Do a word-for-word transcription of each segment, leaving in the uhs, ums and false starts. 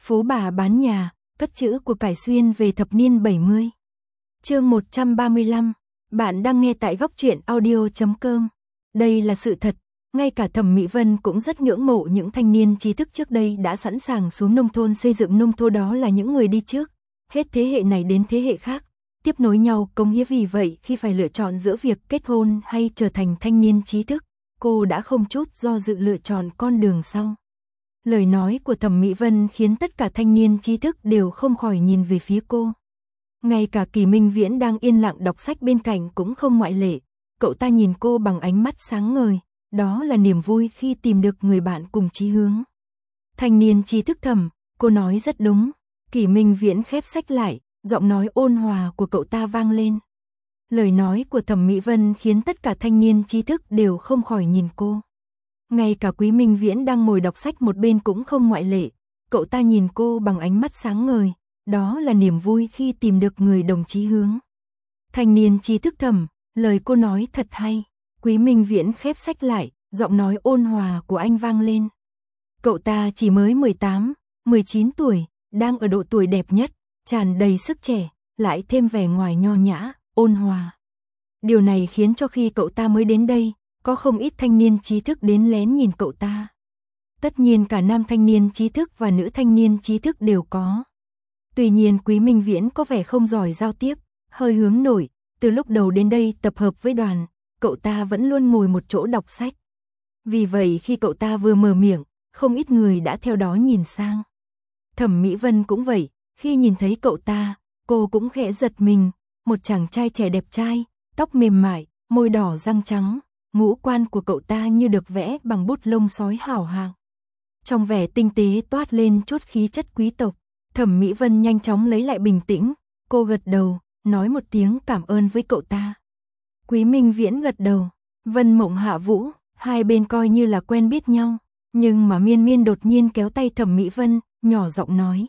Phú bà bán nhà, cất trữ của cải xuyên về thập niên bảy mươi. Chương một trăm ba mươi lăm, bạn đang nghe tại góc truyện audio chấm com. Đây là sự thật, ngay cả Thẩm Mỹ Vân cũng rất ngưỡng mộ những thanh niên trí thức trước đây đã sẵn sàng xuống nông thôn xây dựng nông thôn, đó là những người đi trước, hết thế hệ này đến thế hệ khác, tiếp nối nhau cống hiến. Vì vậy khi phải lựa chọn giữa việc kết hôn hay trở thành thanh niên trí thức, cô đã không chút do dự lựa chọn con đường sau. Lời nói của Thẩm Mỹ Vân khiến tất cả thanh niên trí thức đều không khỏi nhìn về phía cô. Ngay cả Kỳ Minh Viễn đang yên lặng đọc sách bên cạnh cũng không ngoại lệ, cậu ta nhìn cô bằng ánh mắt sáng ngời, đó là niềm vui khi tìm được người bạn cùng chí hướng. Thanh niên trí thức Thẩm, cô nói rất đúng. Kỳ Minh Viễn khép sách lại, giọng nói ôn hòa của cậu ta vang lên. Lời nói của Thẩm Mỹ Vân khiến tất cả thanh niên trí thức đều không khỏi nhìn cô. Ngay cả Quý Minh Viễn đang ngồi đọc sách một bên cũng không ngoại lệ, cậu ta nhìn cô bằng ánh mắt sáng ngời, đó là niềm vui khi tìm được người đồng chí hướng. Thanh niên trí thức Thẩm, lời cô nói thật hay. Quý Minh Viễn khép sách lại, giọng nói ôn hòa của anh vang lên. Cậu ta chỉ mới mười tám, mười chín tuổi, đang ở độ tuổi đẹp nhất, tràn đầy sức trẻ, lại thêm vẻ ngoài nho nhã, ôn hòa. Điều này khiến cho khi cậu ta mới đến đây, có không ít thanh niên trí thức đến lén nhìn cậu ta. Tất nhiên cả nam thanh niên trí thức và nữ thanh niên trí thức đều có. Tuy nhiên Quý Minh Viễn có vẻ không giỏi giao tiếp, hơi hướng nội, từ lúc đầu đến đây tập hợp với đoàn, cậu ta vẫn luôn ngồi một chỗ đọc sách. Vì vậy khi cậu ta vừa mở miệng, không ít người đã theo đó nhìn sang. Thẩm Mỹ Vân cũng vậy, khi nhìn thấy cậu ta, cô cũng khẽ giật mình, một chàng trai trẻ đẹp trai, tóc mềm mại, môi đỏ răng trắng, ngũ quan của cậu ta như được vẽ bằng bút lông sói hảo hạng. Trong vẻ tinh tế toát lên chút khí chất quý tộc, Thẩm Mỹ Vân nhanh chóng lấy lại bình tĩnh, cô gật đầu, nói một tiếng cảm ơn với cậu ta. Quý Minh Viễn gật đầu, Vân Mộng Hạ Vũ, hai bên coi như là quen biết nhau, nhưng mà Miên Miên đột nhiên kéo tay Thẩm Mỹ Vân, nhỏ giọng nói.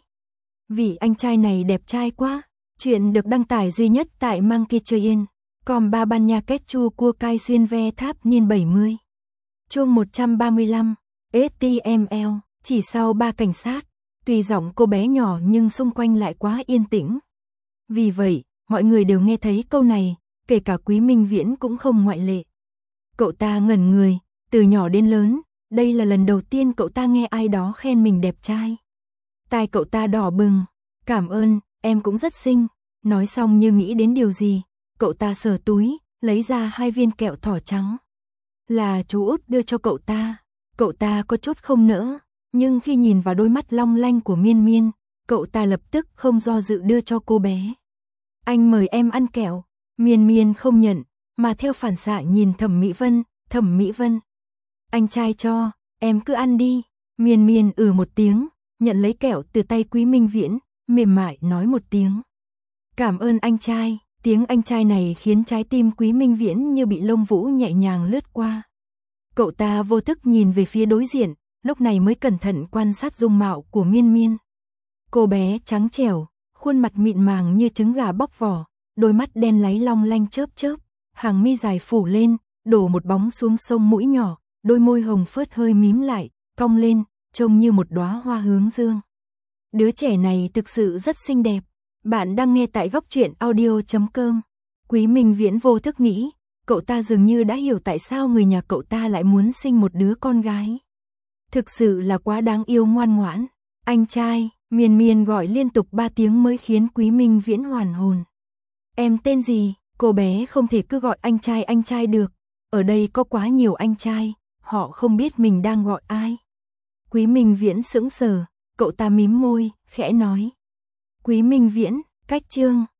Vì anh trai này đẹp trai quá. Chuyện được đăng tải duy nhất tại Monkey Train, com ba ban nha kết chu cua cai xuyên ve tháp niên bảy mươi. Chương một trăm ba mươi lăm, ét tê em lờ, chỉ sau ba cảnh sát, tuy giọng cô bé nhỏ nhưng xung quanh lại quá yên tĩnh. Vì vậy, mọi người đều nghe thấy câu này, kể cả Quý Minh Viễn cũng không ngoại lệ. Cậu ta ngẩn người, từ nhỏ đến lớn, đây là lần đầu tiên cậu ta nghe ai đó khen mình đẹp trai. Tai cậu ta đỏ bừng, cảm ơn, em cũng rất xinh. Nói xong như nghĩ đến điều gì, cậu ta sờ túi, lấy ra hai viên kẹo thỏ trắng. Là chú Út đưa cho cậu ta, cậu ta có chút không nỡ, nhưng khi nhìn vào đôi mắt long lanh của Miên Miên, cậu ta lập tức không do dự đưa cho cô bé. Anh mời em ăn kẹo. Miên Miên không nhận, mà theo phản xạ nhìn Thẩm Mỹ Vân, Thẩm Mỹ Vân. Anh trai cho, em cứ ăn đi. Miên Miên ừ một tiếng, nhận lấy kẹo từ tay Quý Minh Viễn, mềm mại nói một tiếng. Cảm ơn anh trai. Tiếng anh trai này khiến trái tim Quý Minh Viễn như bị lông vũ nhẹ nhàng lướt qua. Cậu ta vô thức nhìn về phía đối diện, lúc này mới cẩn thận quan sát dung mạo của Miên Miên. Cô bé trắng trẻo, khuôn mặt mịn màng như trứng gà bóc vỏ, đôi mắt đen láy long lanh chớp chớp, hàng mi dài phủ lên, đổ một bóng xuống sông mũi nhỏ, đôi môi hồng phớt hơi mím lại, cong lên, trông như một đóa hoa hướng dương. Đứa trẻ này thực sự rất xinh đẹp. Bạn đang nghe tại góc truyện audio chấm com. Quý Minh Viễn vô thức nghĩ, cậu ta dường như đã hiểu tại sao người nhà cậu ta lại muốn sinh một đứa con gái. Thực sự là quá đáng yêu ngoan ngoãn. Anh trai, Miên Miên gọi liên tục ba tiếng mới khiến Quý Minh Viễn hoàn hồn. Em tên gì? Cô bé không thể cứ gọi anh trai anh trai được. Ở đây có quá nhiều anh trai, họ không biết mình đang gọi ai. Quý Minh Viễn sững sờ, cậu ta mím môi, khẽ nói. Quý Minh Viễn, cách chương.